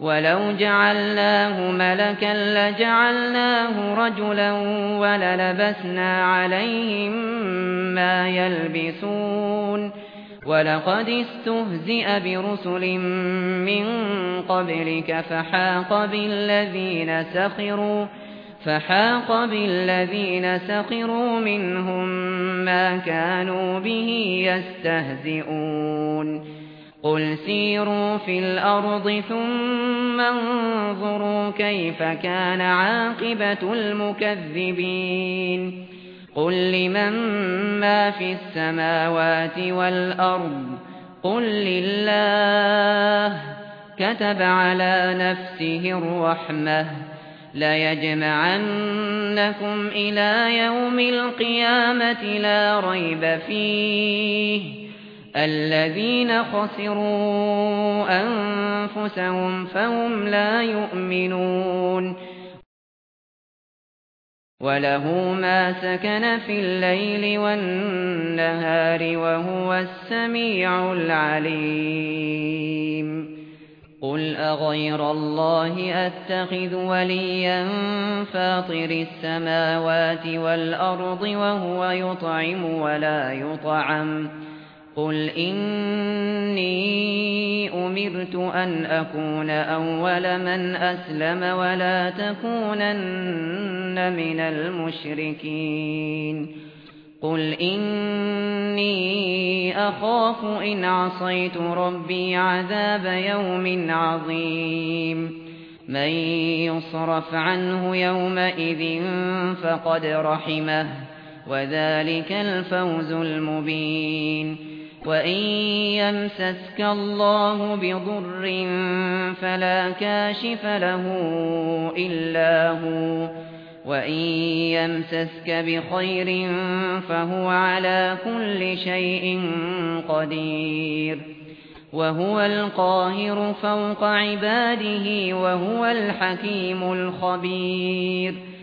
ولو جعلناه ملكا لجعلناه رجلا وللبسنا عليهم ما يلبسون ولقد استهزئ برسل من قبلك فحاق بالذين سخروا منهم ما كانوا به يستهزئون قل سيروا في الأرض ثم انظروا كيف كان عاقبة المكذبين قل لمن ما في السماوات والأرض قل لله كتب على نفسه الرحمة ليجمعنكم إلى يوم القيامة لا ريب فيه الذين خسروا أنفسهم فهم لا يؤمنون وله ما سكن في الليل والنهار وهو السميع العليم قل أغير الله أتخذ وليا فاطر السماوات والأرض وهو يطعم ولا يطعم قل إني أمرت أن أكون أول من أسلم ولا تكونن من المشركين قل إني أخاف إن عصيت ربي عذاب يوم عظيم من يصرف عنه يومئذ فقد رحمه وذلك الفوز المبين وإن يمسسك الله بضر فلا كاشف له إلا هو وإن يمسسك بخير فهو على كل شيء قدير وهو القاهر فوق عباده وهو الحكيم الخبير